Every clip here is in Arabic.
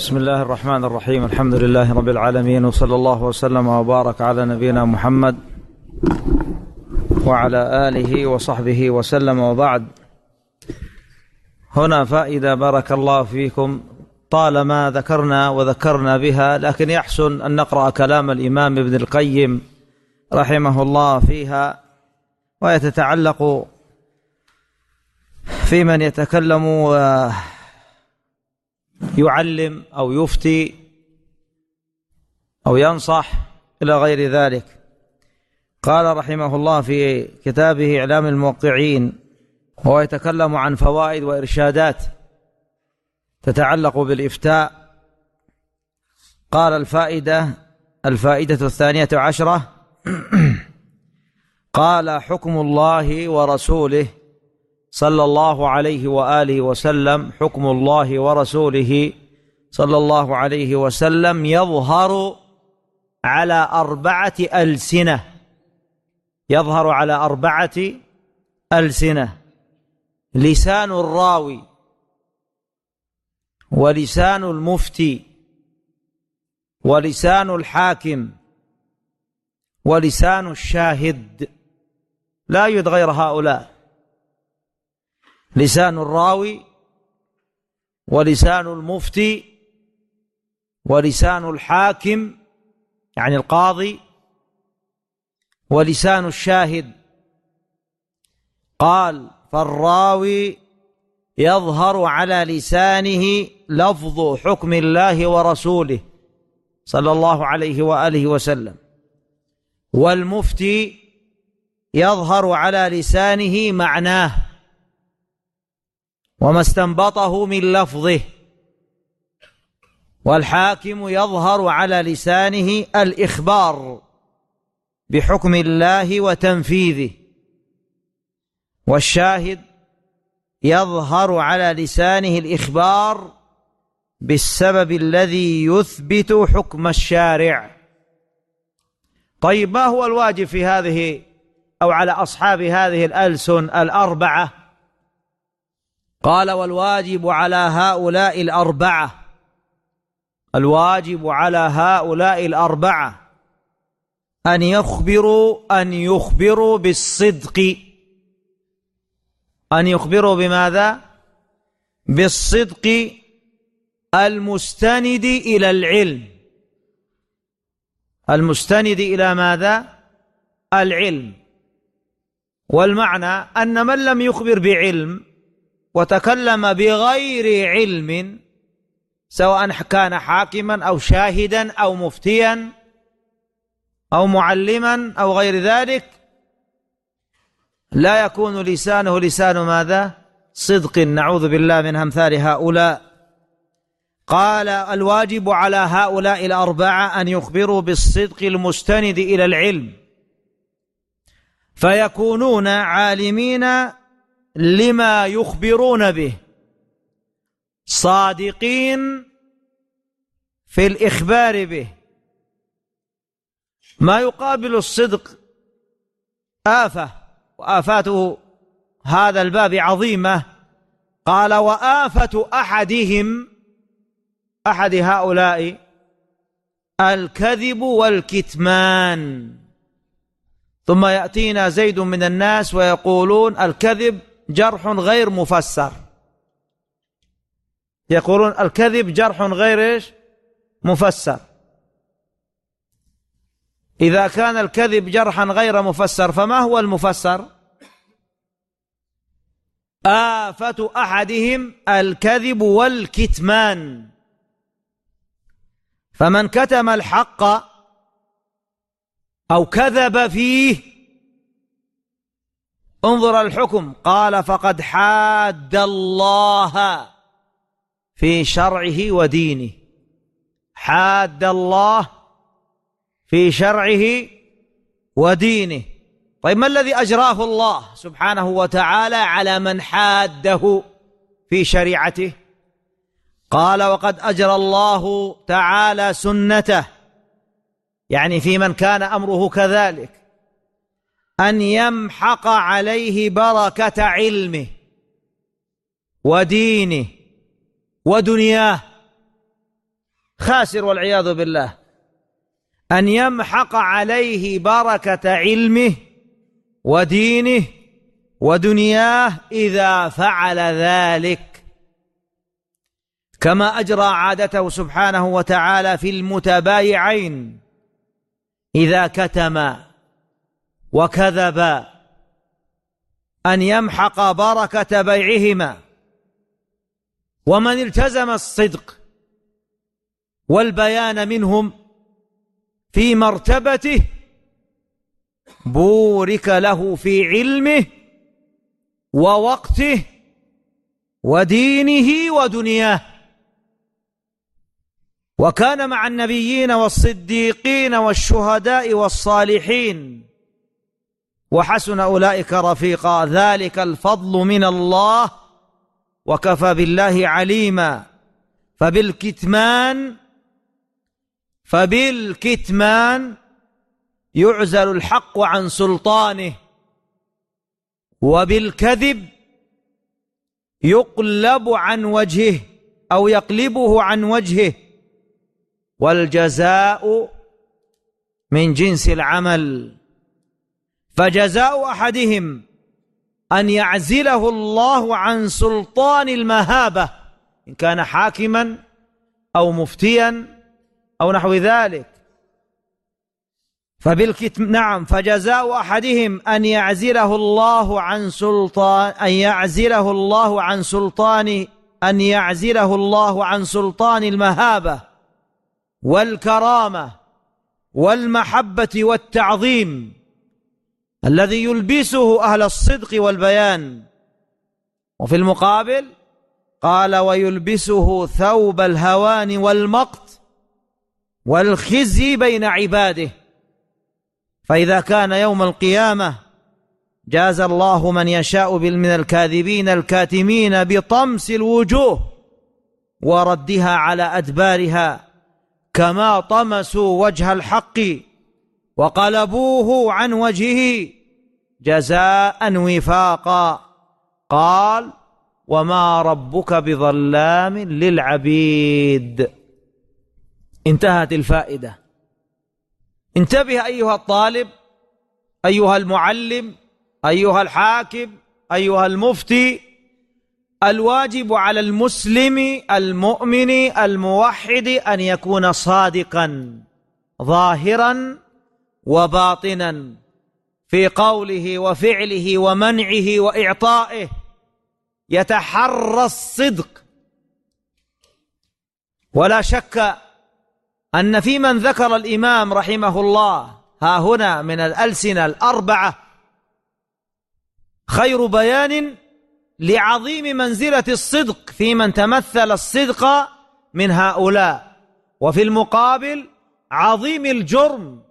بسم الله الرحمن الرحيم. الحمد لله رب العالمين، وصلى الله وسلم وبارك على نبينا محمد وعلى آله وصحبه وسلم، وبعد. هنا فائدة بارك الله فيكم، طالما ذكرنا بها، لكن يحسن أن نقرأ كلام الإمام ابن القيم رحمه الله فيها، وهي تتعلق في من يتكلم يعلم أو يفتي أو ينصح إلى غير ذلك. قال رحمه الله في كتابه إعلام الموقعين، وهو يتكلم عن فوائد وإرشادات تتعلق بالإفتاء. قال الفائدة 12 قال: حكم الله ورسوله صلى الله عليه وآله وسلم، حكم الله ورسوله صلى الله عليه وسلم يظهر على 4 ألسنة، يظهر على 4 ألسنة: لسان الراوي، ولسان المفتي، ولسان الحاكم، ولسان الشاهد. لا يوجد غير هؤلاء: لسان الراوي، ولسان المفتي، ولسان الحاكم يعني القاضي، ولسان الشاهد. قال: فالراوي يظهر على لسانه لفظ حكم الله ورسوله صلى الله عليه وآله وسلم، والمفتي يظهر على لسانه معناه وما استنبطه من لفظه، والحاكم يظهر على لسانه الإخبار بحكم الله وتنفيذه، والشاهد يظهر على لسانه الإخبار بالسبب الذي يثبت حكم الشارع. طيب، ما هو الواجب في هذه أو على أصحاب هذه الألسن 4؟ قال: والواجب على هؤلاء 4، الواجب على هؤلاء 4 أن يخبروا بالصدق. أن يخبروا بماذا؟ بالصدق المستند إلى العلم. المستند إلى ماذا؟ العلم. والمعنى أن من لم يخبر بعلم وتكلم بغير علم، سواء كان حاكما أو شاهدا أو مفتيا أو معلما أو غير ذلك، لا يكون لسانه لسان ماذا؟ صدق. نعوذ بالله من أمثال هؤلاء. قال: الواجب على هؤلاء 4 أن يخبروا بالصدق المستند إلى العلم، فيكونون عالمين لما يخبرون به، صادقين في الإخبار به. ما يقابل الصدق آفة، وآفاته هذا الباب عظيمة. قال: وآفة أحد هؤلاء الكذب والكتمان. ثم يأتينا زيد من الناس ويقولون الكذب جرح غير مفسر، يقولون الكذب جرح غير مفسر. إذا كان الكذب جرحا غير مفسر، فما هو المفسر؟ آفة أحدهم الكذب والكتمان. فمن كتم الحق أو كذب فيه، انظر الحكم. قال: فقد حاد الله في شرعه ودينه. حاد الله في شرعه ودينه. طيب، ما الذي أجراه الله سبحانه وتعالى على من حاده في شريعته؟ قال: وقد أجرى الله تعالى سنته، يعني في من كان أمره كذلك، أن يمحق عليه بركة علمه ودينه ودنياه. خاسر والعياذ بالله، أن يمحق عليه بركة علمه ودينه ودنياه إذا فعل ذلك، كما أجرى عادته سبحانه وتعالى في المتبايعين إذا كتما وكذبا أن يمحق بركة بيعهما. ومن التزم الصدق والبيان منهم في مرتبته بورك له في علمه ووقته ودينه ودنياه. وكان مع النبيين والصديقين والشهداء والصالحين وحسن أولئك رفيقا، ذلك الفضل من الله وكفى بالله عليما. فبالكتمان يعزل الحق عن سلطانه، وبالكذب يقلب عن وجهه أو يقلبه عن وجهه، والجزاء من جنس العمل. فجزاء أحدهم أن يعزله الله عن سلطان المهابة إن كان حاكما أو مفتيا أو نحو ذلك. فجزاء أحدهم أن يعزله الله عن سلطان المهابة والكرامة والمحبة والتعظيم الذي يلبسه أهل الصدق والبيان. وفي المقابل قال: ويلبسه ثوب الهوان والمقت والخزي بين عباده. فإذا كان يوم القيامة جاز الله من يشاء من الكاذبين الكاتمين بطمس الوجوه وردها على أدبارها، كما طمسوا وجه الحق وقلبوه عن وجهه جزاء وفاقا. قال: وما ربك بظلام للعبيد. انتهت الفائدة. انتبه أيها الطالب، أيها المعلم، أيها الحاكم، أيها المفتي. الواجب على المسلم المؤمن الموحد أن يكون صادقا ظاهرا وباطنا في قوله وفعله ومنعه وإعطائه، يتحرى الصدق. ولا شك أن في من ذكر الإمام رحمه الله ها هنا من الألسنة الأربعة خير بيان لعظيم منزلة الصدق في من تمثل الصدق من هؤلاء، وفي المقابل عظيم الجرم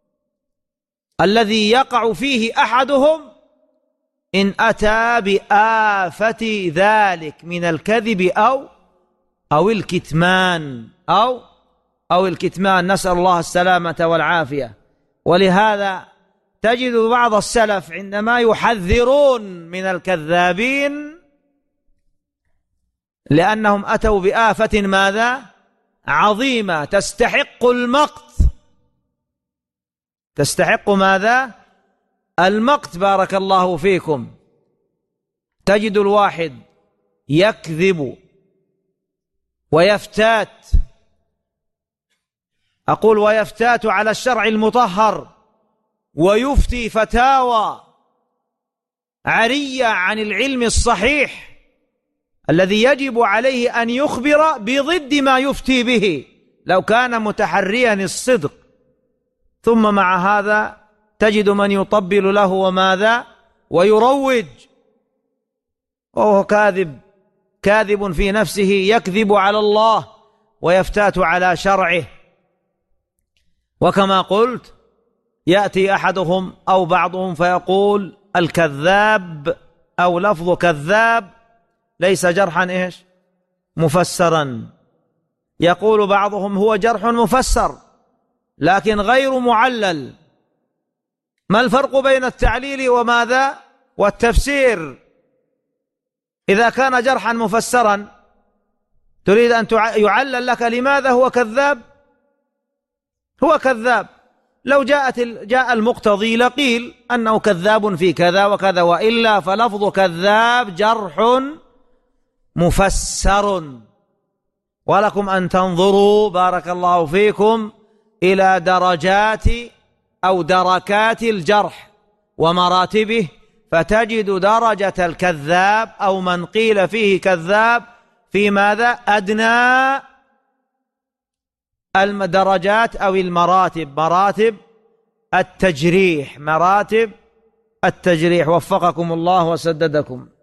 الذي يقع فيه أحدهم إن أتى بآفة ذلك من الكذب أو الكتمان أو الكتمان، نسأل الله السلامة والعافية. ولهذا تجد بعض السلف عندما يحذرون من الكذابين لأنهم أتوا بآفة ماذا؟ عظيمة تستحق المقت. تستحق ماذا؟ المقت. بارك الله فيكم. تجد الواحد يكذب ويفتات، أقول ويفتات على الشرع المطهر، ويفتي فتاوى عرية عن العلم الصحيح الذي يجب عليه أن يخبر بضد ما يفتي به لو كان متحريا الصدق. ثم مع هذا تجد من يطبل له وماذا؟ ويروج، وهو كاذب في نفسه، يكذب على الله ويفتات على شرعه. وكما قلت يأتي أحدهم أو بعضهم فيقول الكذاب أو لفظ كذاب ليس جرحا مفسرا. يقول بعضهم هو جرح مفسر لكن غير معلل. ما الفرق بين التعليل وماذا؟ والتفسير. إذا كان جرحا مفسرا تريد أن يعلل لك لماذا هو كذاب؟ هو كذاب. لو جاء المقتضي لقيل أنه كذاب في كذا وكذا، وإلا فلفظ كذاب جرح مفسر. ولكم أن تنظروا بارك الله فيكم إلى درجات أو دركات الجرح ومراتبه، فتجد درجة الكذاب أو من قيل فيه كذاب في ماذا؟ أدنى الدرجات أو المراتب، مراتب التجريح، مراتب التجريح. وفقكم الله وسددكم.